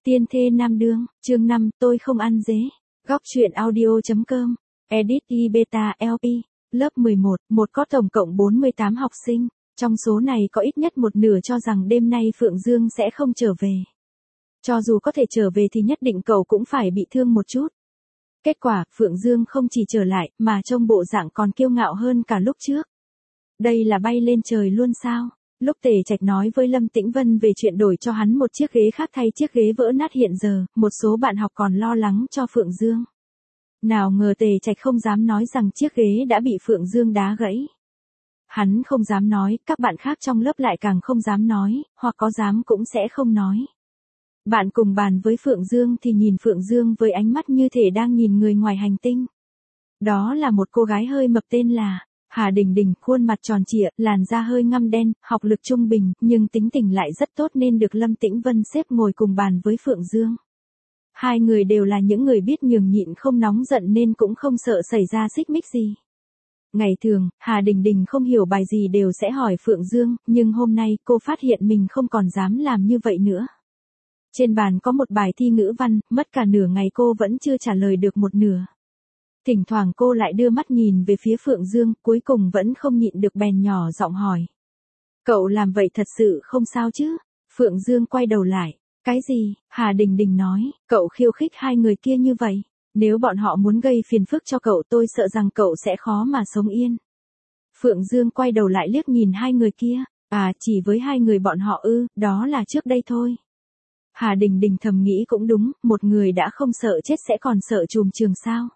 Tiên thê nam đương, chương 5, tôi không ăn dế. Góc truyện audio.com, edit beta LP, lớp 11, một có tổng cộng 48 học sinh. Trong số này có ít nhất một nửa cho rằng đêm nay Phượng Dương sẽ không trở về. Cho dù có thể trở về thì nhất định cậu cũng phải bị thương một chút. Kết quả, Phượng Dương không chỉ trở lại, mà trông bộ dạng còn kiêu ngạo hơn cả lúc trước. Đây là bay lên trời luôn sao? Lúc Tề Trạch nói với Lâm Tĩnh Vân về chuyện đổi cho hắn một chiếc ghế khác thay chiếc ghế vỡ nát hiện giờ, một số bạn học còn lo lắng cho Phượng Dương. Nào ngờ Tề Trạch không dám nói rằng chiếc ghế đã bị Phượng Dương đá gãy. Hắn không dám nói, các bạn khác trong lớp lại càng không dám nói, hoặc có dám cũng sẽ không nói. Bạn cùng bàn với Phượng Dương thì nhìn Phượng Dương với ánh mắt như thể đang nhìn người ngoài hành tinh. Đó là một cô gái hơi mập tên là Hà Đình Đình, khuôn mặt tròn trịa, làn da hơi ngăm đen, học lực trung bình, nhưng tính tình lại rất tốt nên được Lâm Tĩnh Vân xếp ngồi cùng bàn với Phượng Dương. Hai người đều là những người biết nhường nhịn không nóng giận nên cũng không sợ xảy ra xích mích gì. Ngày thường, Hà Đình Đình không hiểu bài gì đều sẽ hỏi Phượng Dương, nhưng hôm nay cô phát hiện mình không còn dám làm như vậy nữa. Trên bàn có một bài thi ngữ văn, mất cả nửa ngày cô vẫn chưa trả lời được một nửa. Thỉnh thoảng cô lại đưa mắt nhìn về phía Phượng Dương, cuối cùng vẫn không nhịn được bèn nhỏ giọng hỏi. Cậu làm vậy thật sự không sao chứ? Phượng Dương quay đầu lại. Cái gì? Hà Đình Đình nói, cậu khiêu khích hai người kia như vậy. Nếu bọn họ muốn gây phiền phức cho cậu tôi sợ rằng cậu sẽ khó mà sống yên. Phượng Dương quay đầu lại liếc nhìn hai người kia. À, chỉ với hai người bọn họ ư, đó là trước đây thôi. Hà Đình Đình thầm nghĩ cũng đúng, một người đã không sợ chết sẽ còn sợ trùm trường sao?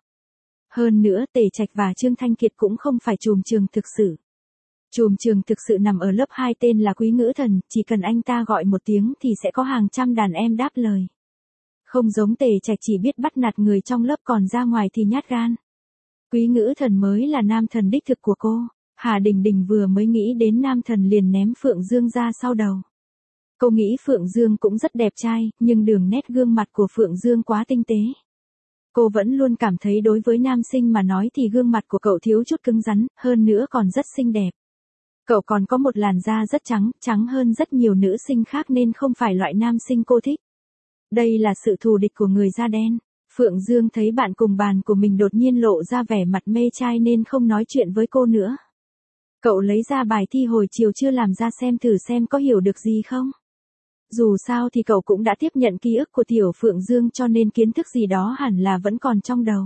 Hơn nữa Tề Trạch và Trương Thanh Kiệt cũng không phải trùm trường thực sự. Trùm trường thực sự nằm ở lớp 2 tên là Quý Ngữ Thần, chỉ cần anh ta gọi một tiếng thì sẽ có hàng trăm đàn em đáp lời. Không giống Tề Trạch chỉ biết bắt nạt người trong lớp còn ra ngoài thì nhát gan. Quý Ngữ Thần mới là nam thần đích thực của cô. Hà Đình Đình vừa mới nghĩ đến nam thần liền ném Phượng Dương ra sau đầu. Cô nghĩ Phượng Dương cũng rất đẹp trai, nhưng đường nét gương mặt của Phượng Dương quá tinh tế. Cô vẫn luôn cảm thấy đối với nam sinh mà nói thì gương mặt của cậu thiếu chút cứng rắn, hơn nữa còn rất xinh đẹp. Cậu còn có một làn da rất trắng, trắng hơn rất nhiều nữ sinh khác nên không phải loại nam sinh cô thích. Đây là sự thù địch của người da đen. Phượng Dương thấy bạn cùng bàn của mình đột nhiên lộ ra vẻ mặt mê trai nên không nói chuyện với cô nữa. Cậu lấy ra bài thi hồi chiều chưa làm ra xem thử xem có hiểu được gì không. Dù sao thì cậu cũng đã tiếp nhận ký ức của Tiểu Phượng Dương cho nên kiến thức gì đó hẳn là vẫn còn trong đầu.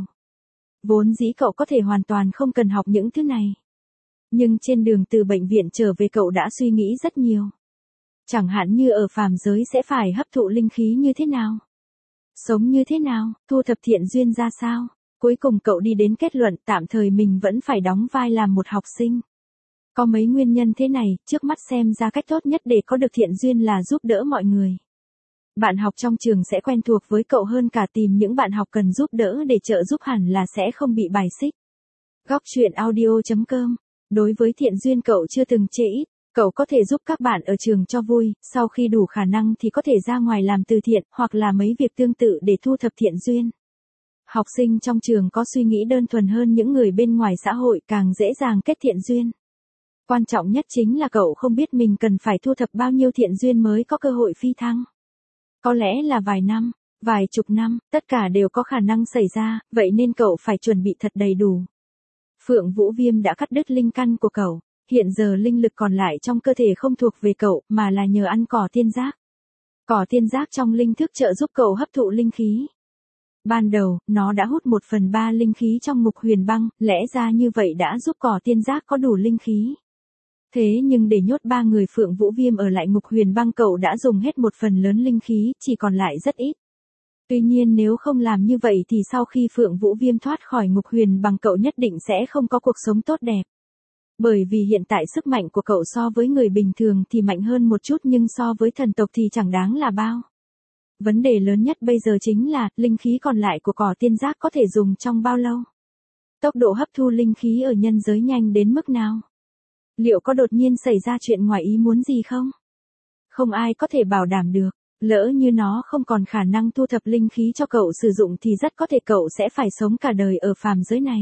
Vốn dĩ cậu có thể hoàn toàn không cần học những thứ này. Nhưng trên đường từ bệnh viện trở về cậu đã suy nghĩ rất nhiều. Chẳng hạn như ở phàm giới sẽ phải hấp thụ linh khí như thế nào? Sống như thế nào? Thu thập thiện duyên ra sao? Cuối cùng cậu đi đến kết luận tạm thời mình vẫn phải đóng vai làm một học sinh. Có mấy nguyên nhân thế này, trước mắt xem ra cách tốt nhất để có được thiện duyên là giúp đỡ mọi người. Bạn học trong trường sẽ quen thuộc với cậu hơn cả tìm những bạn học cần giúp đỡ để trợ giúp hẳn là sẽ không bị bài xích. Góc truyện audio.com. Đối với thiện duyên cậu chưa từng chê ít, cậu có thể giúp các bạn ở trường cho vui, sau khi đủ khả năng thì có thể ra ngoài làm từ thiện, hoặc là mấy việc tương tự để thu thập thiện duyên. Học sinh trong trường có suy nghĩ đơn thuần hơn những người bên ngoài xã hội càng dễ dàng kết thiện duyên. Quan trọng nhất chính là cậu không biết mình cần phải thu thập bao nhiêu thiện duyên mới có cơ hội phi thăng. Có lẽ là vài năm, vài chục năm, tất cả đều có khả năng xảy ra, vậy nên cậu phải chuẩn bị thật đầy đủ. Phượng Vũ Viêm đã cắt đứt linh căn của cậu, hiện giờ linh lực còn lại trong cơ thể không thuộc về cậu mà là nhờ ăn cỏ tiên giác. Cỏ tiên giác trong linh thức trợ giúp cậu hấp thụ linh khí. Ban đầu, nó đã hút 1/3 linh khí trong ngục huyền băng, lẽ ra như vậy đã giúp cỏ tiên giác có đủ linh khí. Thế nhưng để nhốt 3 người Phượng Vũ Viêm ở lại ngục huyền băng cậu đã dùng hết một phần lớn linh khí, chỉ còn lại rất ít. Tuy nhiên nếu không làm như vậy thì sau khi Phượng Vũ Viêm thoát khỏi ngục huyền băng cậu nhất định sẽ không có cuộc sống tốt đẹp. Bởi vì hiện tại sức mạnh của cậu so với người bình thường thì mạnh hơn một chút nhưng so với thần tộc thì chẳng đáng là bao. Vấn đề lớn nhất bây giờ chính là, linh khí còn lại của cỏ tiên giác có thể dùng trong bao lâu? Tốc độ hấp thu linh khí ở nhân giới nhanh đến mức nào? Liệu có đột nhiên xảy ra chuyện ngoài ý muốn gì không? Không ai có thể bảo đảm được, lỡ như nó không còn khả năng thu thập linh khí cho cậu sử dụng thì rất có thể cậu sẽ phải sống cả đời ở phàm giới này.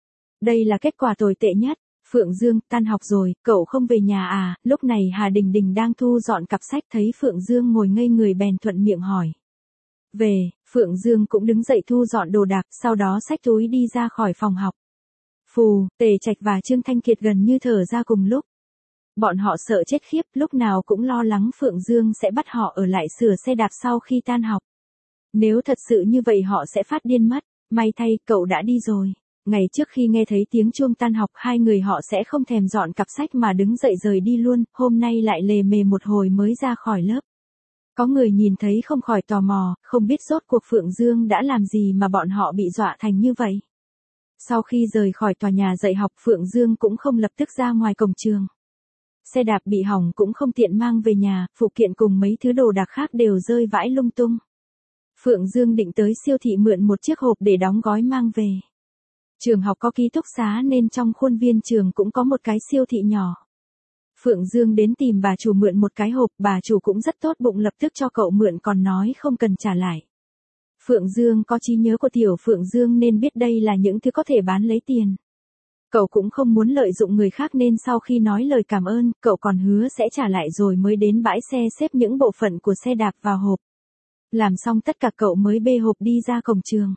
Đây là kết quả tồi tệ nhất. Phượng Dương, tan học rồi, cậu không về nhà à? Lúc này Hà Đình Đình đang thu dọn cặp sách thấy Phượng Dương ngồi ngây người bèn thuận miệng hỏi. Về, Phượng Dương cũng đứng dậy thu dọn đồ đạc, sau đó xách túi đi ra khỏi phòng học. Phù, Tề Trạch và Trương Thanh Kiệt gần như thở ra cùng lúc. Bọn họ sợ chết khiếp, lúc nào cũng lo lắng Phượng Dương sẽ bắt họ ở lại sửa xe đạp sau khi tan học. Nếu thật sự như vậy họ sẽ phát điên mất. May thay, cậu đã đi rồi. Ngày trước khi nghe thấy tiếng chuông tan học, hai người họ sẽ không thèm dọn cặp sách mà đứng dậy rời đi luôn, hôm nay lại lề mề một hồi mới ra khỏi lớp. Có người nhìn thấy không khỏi tò mò, không biết rốt cuộc Phượng Dương đã làm gì mà bọn họ bị dọa thành như vậy. Sau khi rời khỏi tòa nhà dạy học, Phượng Dương cũng không lập tức ra ngoài cổng trường. Xe đạp bị hỏng cũng không tiện mang về nhà, phụ kiện cùng mấy thứ đồ đạc khác đều rơi vãi lung tung. Phượng Dương định tới siêu thị mượn một chiếc hộp để đóng gói mang về. Trường học có ký túc xá nên trong khuôn viên trường cũng có một cái siêu thị nhỏ. Phượng Dương đến tìm bà chủ mượn một cái hộp, bà chủ cũng rất tốt bụng lập tức cho cậu mượn còn nói không cần trả lại. Phượng Dương có trí nhớ của tiểu Phượng Dương nên biết đây là những thứ có thể bán lấy tiền. Cậu cũng không muốn lợi dụng người khác nên sau khi nói lời cảm ơn, cậu còn hứa sẽ trả lại rồi mới đến bãi xe xếp những bộ phận của xe đạp vào hộp. Làm xong tất cả cậu mới bê hộp đi ra cổng trường.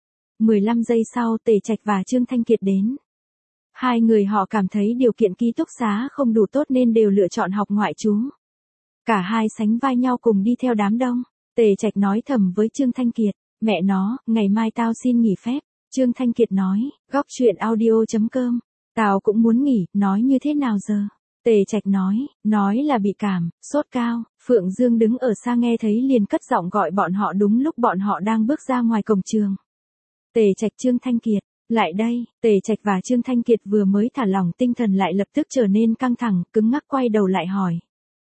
15 giây sau Tề Trạch và Trương Thanh Kiệt đến. Hai người họ cảm thấy điều kiện ký túc xá không đủ tốt nên đều lựa chọn học ngoại trú. Cả hai sánh vai nhau cùng đi theo đám đông. Tề Trạch nói thầm với Trương Thanh Kiệt, mẹ nó, ngày mai tao xin nghỉ phép. Trương Thanh Kiệt nói, góc chuyện audio.com, tao cũng muốn nghỉ, nói như thế nào giờ? Tề Trạch nói là bị cảm, sốt cao. Phượng Dương đứng ở xa nghe thấy liền cất giọng gọi bọn họ đúng lúc bọn họ đang bước ra ngoài cổng trường. Tề Trạch, Trương Thanh Kiệt, lại đây. Tề Trạch và Trương Thanh Kiệt vừa mới thả lỏng tinh thần lại lập tức trở nên căng thẳng, cứng ngắc quay đầu lại hỏi.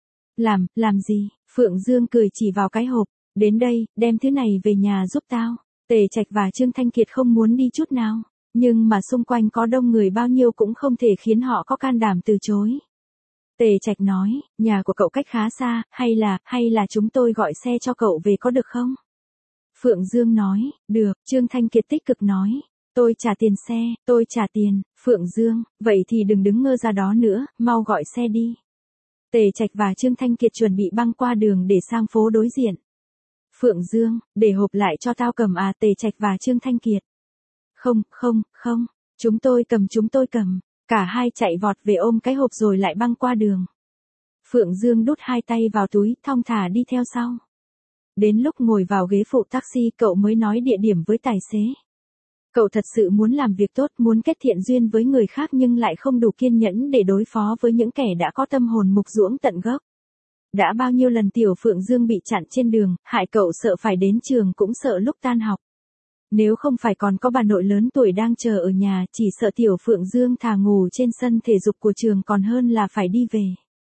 Làm gì? Phượng Dương cười chỉ vào cái hộp, đến đây, đem thứ này về nhà giúp tao. Tề Trạch và Trương Thanh Kiệt không muốn đi chút nào, nhưng mà xung quanh có đông người bao nhiêu cũng không thể khiến họ có can đảm từ chối. Tề Trạch nói, nhà của cậu cách khá xa, hay là chúng tôi gọi xe cho cậu về có được không? Phượng Dương nói, được. Trương Thanh Kiệt tích cực nói, tôi trả tiền xe, tôi trả tiền. Phượng Dương, vậy thì đừng đứng ngơ ra đó nữa, mau gọi xe đi. Tề Trạch và Trương Thanh Kiệt chuẩn bị băng qua đường để sang phố đối diện. Phượng Dương, để hộp lại cho tao cầm à? Tề Trạch và Trương Thanh Kiệt. Không, chúng tôi cầm. Cả hai chạy vọt về ôm cái hộp rồi lại băng qua đường. Phượng Dương đút hai tay vào túi, thong thả đi theo sau. Đến lúc ngồi vào ghế phụ taxi cậu mới nói địa điểm với tài xế. Cậu thật sự muốn làm việc tốt, muốn kết thiện duyên với người khác nhưng lại không đủ kiên nhẫn để đối phó với những kẻ đã có tâm hồn mục ruỗng tận gốc. Đã bao nhiêu lần tiểu Phượng Dương bị chặn trên đường, hại cậu sợ phải đến trường cũng sợ lúc tan học. Nếu không phải còn có bà nội lớn tuổi đang chờ ở nhà, chỉ sợ tiểu Phượng Dương thà ngủ trên sân thể dục của trường còn hơn là phải đi về.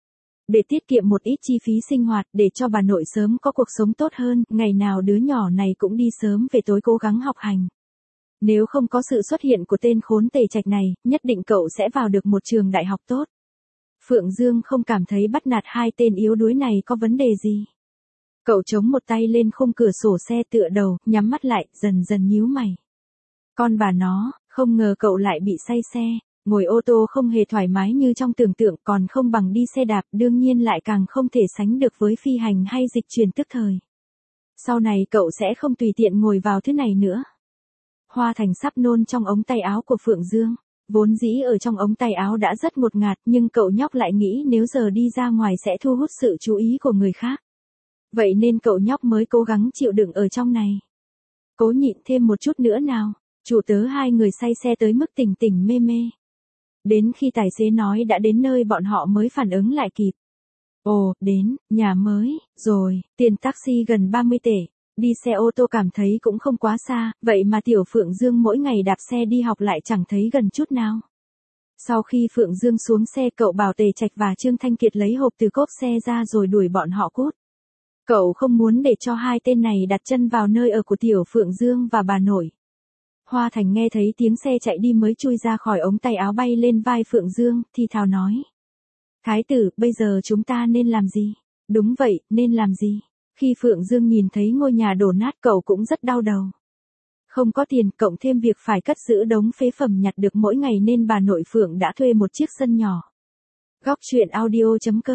Để tiết kiệm một ít chi phí sinh hoạt, để cho bà nội sớm có cuộc sống tốt hơn, ngày nào đứa nhỏ này cũng đi sớm về tối cố gắng học hành. Nếu không có sự xuất hiện của tên khốn Tề Trạch này, nhất định cậu sẽ vào được một trường đại học tốt. Phượng Dương không cảm thấy bắt nạt hai tên yếu đuối này có vấn đề gì. Cậu chống một tay lên khung cửa sổ xe tựa đầu, nhắm mắt lại, dần dần nhíu mày. Con bà nó, không ngờ cậu lại bị say xe. Ngồi ô tô không hề thoải mái như trong tưởng tượng, còn không bằng đi xe đạp, đương nhiên lại càng không thể sánh được với phi hành hay dịch chuyển tức thời. Sau này cậu sẽ không tùy tiện ngồi vào thứ này nữa. Hoa Thành sắp nôn trong ống tay áo của Phượng Dương. Vốn dĩ ở trong ống tay áo đã rất ngột ngạt, nhưng cậu nhóc lại nghĩ nếu giờ đi ra ngoài sẽ thu hút sự chú ý của người khác. Vậy nên cậu nhóc mới cố gắng chịu đựng ở trong này. Cố nhịn thêm một chút nữa nào. Chủ tớ hai người say xe tới mức tỉnh tỉnh mê mê. Đến khi tài xế nói đã đến nơi bọn họ mới phản ứng lại kịp. Ồ, đến, nhà mới, rồi, tiền taxi gần 30 tể. Đi xe ô tô cảm thấy cũng không quá xa, vậy mà tiểu Phượng Dương mỗi ngày đạp xe đi học lại chẳng thấy gần chút nào. Sau khi Phượng Dương xuống xe cậu bảo Tề Trạch và Trương Thanh Kiệt lấy hộp từ cốp xe ra rồi đuổi bọn họ cút. Cậu không muốn để cho hai tên này đặt chân vào nơi ở của tiểu Phượng Dương và bà nội. Hoa Thành nghe thấy tiếng xe chạy đi mới chui ra khỏi ống tay áo bay lên vai Phượng Dương, thì thào nói. Thái tử, bây giờ chúng ta nên làm gì? Đúng vậy, nên làm gì? Khi Phượng Dương nhìn thấy ngôi nhà đổ nát cậu cũng rất đau đầu. Không có tiền, cộng thêm việc phải cất giữ đống phế phẩm nhặt được mỗi ngày nên bà nội Phượng đã thuê một chiếc sân nhỏ. Góc chuyện audio.com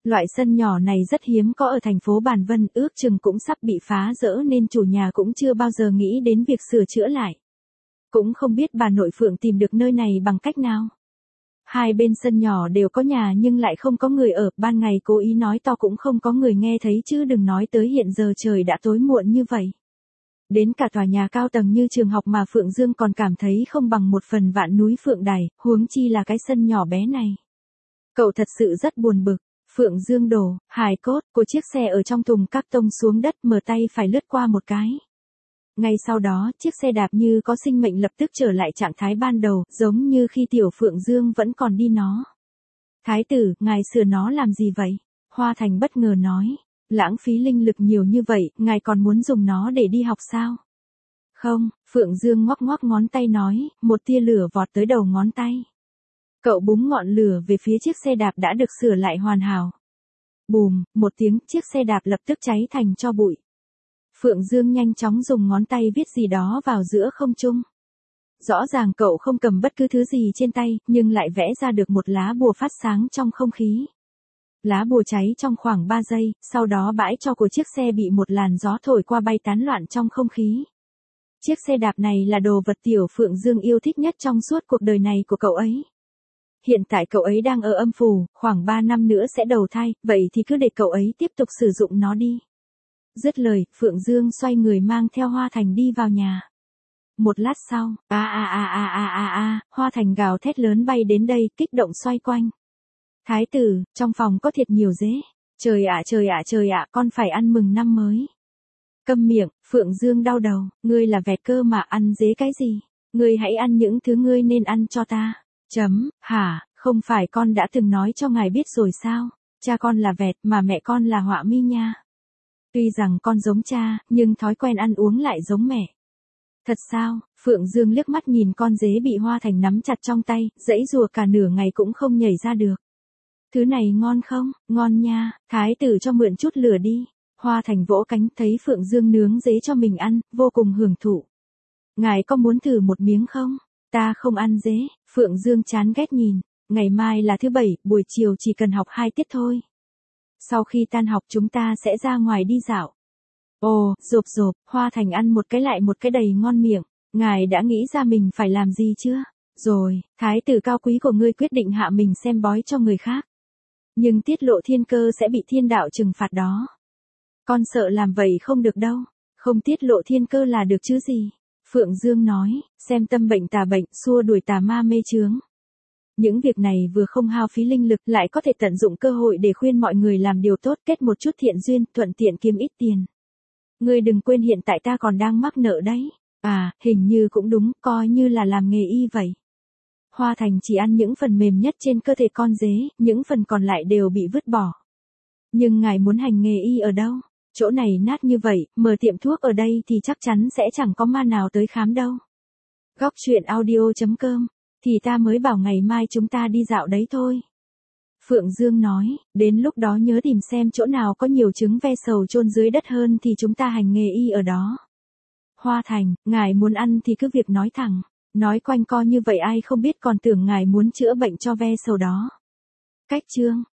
Loại sân nhỏ này rất hiếm có ở thành phố Bản Vân, ước chừng cũng sắp bị phá dỡ nên chủ nhà cũng chưa bao giờ nghĩ đến việc sửa chữa lại. Cũng không biết bà nội Phượng tìm được nơi này bằng cách nào. Hai bên sân nhỏ đều có nhà nhưng lại không có người ở, ban ngày cố ý nói to cũng không có người nghe thấy chứ đừng nói tới hiện giờ trời đã tối muộn như vậy. Đến cả tòa nhà cao tầng như trường học mà Phượng Dương còn cảm thấy không bằng một phần vạn núi Phượng Đài, huống chi là cái sân nhỏ bé này. Cậu thật sự rất buồn bực. Phượng Dương đổ, hài cốt của chiếc xe ở trong thùng các tông xuống đất, mở tay phải lướt qua một cái. Ngay sau đó, chiếc xe đạp như có sinh mệnh lập tức trở lại trạng thái ban đầu, giống như khi tiểu Phượng Dương vẫn còn đi nó. Thái tử, ngài sửa nó làm gì vậy? Hoa Thành bất ngờ nói. Lãng phí linh lực nhiều như vậy, ngài còn muốn dùng nó để đi học sao? Không, Phượng Dương ngoắc ngoắc ngón tay nói, một tia lửa vọt tới đầu ngón tay. Cậu búng ngọn lửa về phía chiếc xe đạp đã được sửa lại hoàn hảo. Bùm, một tiếng, chiếc xe đạp lập tức cháy thành tro bụi. Phượng Dương nhanh chóng dùng ngón tay viết gì đó vào giữa không trung. Rõ ràng cậu không cầm bất cứ thứ gì trên tay, nhưng lại vẽ ra được một lá bùa phát sáng trong không khí. Lá bùa cháy trong khoảng 3 giây, sau đó bãi tro của chiếc xe bị một làn gió thổi qua bay tán loạn trong không khí. Chiếc xe đạp này là đồ vật tiểu Phượng Dương yêu thích nhất trong suốt cuộc đời này của cậu ấy. Hiện tại cậu ấy đang ở âm phủ, khoảng 3 năm nữa sẽ đầu thai, vậy thì cứ để cậu ấy tiếp tục sử dụng nó đi. Dứt lời, Phượng Dương xoay người mang theo Hoa Thành đi vào nhà. Một lát sau, Hoa Thành gào thét lớn bay đến đây, kích động xoay quanh. Thái tử, trong phòng có thiệt nhiều dế. Trời ạ, con phải ăn mừng năm mới. Câm miệng, Phượng Dương đau đầu, ngươi là vẹt cơ mà ăn dế cái gì? Ngươi hãy ăn những thứ ngươi nên ăn cho ta. Hả, không phải con đã từng nói cho ngài biết rồi sao? Cha con là vẹt mà mẹ con là họa mi nha. Tuy rằng con giống cha, nhưng thói quen ăn uống lại giống mẹ. Thật sao? Phượng Dương liếc mắt nhìn con dế bị Hoa Thành nắm chặt trong tay, giãy giụa cả nửa ngày cũng không nhảy ra được. Thứ này ngon không? Ngon nha, thái tử cho mượn chút lửa đi. Hoa Thành vỗ cánh thấy Phượng Dương nướng dế cho mình ăn, vô cùng hưởng thụ. Ngài có muốn thử một miếng không? Ta không ăn dế. Phượng Dương chán ghét nhìn. Ngày mai là thứ Bảy, buổi chiều chỉ cần học 2 tiết thôi. Sau khi tan học chúng ta sẽ ra ngoài đi dạo. Ồ, rộp, Hoa Thành ăn một cái lại một cái đầy ngon miệng. Ngài đã nghĩ ra mình phải làm gì chưa? Rồi, thái tử cao quý của ngươi quyết định hạ mình xem bói cho người khác. Nhưng tiết lộ thiên cơ sẽ bị thiên đạo trừng phạt đó. Con sợ làm vậy không được đâu. Không tiết lộ thiên cơ là được chứ gì. Phượng Dương nói, xem tâm bệnh tà bệnh, xua đuổi tà ma mê chướng. Những việc này vừa không hao phí linh lực lại có thể tận dụng cơ hội để khuyên mọi người làm điều tốt, kết một chút thiện duyên, thuận tiện kiếm ít tiền. Ngươi đừng quên hiện tại ta còn đang mắc nợ đấy. À, hình như cũng đúng, coi như là làm nghề y vậy. Hoa Thành chỉ ăn những phần mềm nhất trên cơ thể con dế, những phần còn lại đều bị vứt bỏ. Nhưng ngài muốn hành nghề y ở đâu? Chỗ này nát như vậy, mở tiệm thuốc ở đây thì chắc chắn sẽ chẳng có ma nào tới khám đâu. Góc truyện audio.com, thì ta mới bảo ngày mai chúng ta đi dạo đấy thôi. Phượng Dương nói, đến lúc đó nhớ tìm xem chỗ nào có nhiều trứng ve sầu chôn dưới đất hơn thì chúng ta hành nghề y ở đó. Hoa Thành, ngài muốn ăn thì cứ việc nói thẳng, nói quanh co như vậy ai không biết còn tưởng ngài muốn chữa bệnh cho ve sầu đó. Cách chương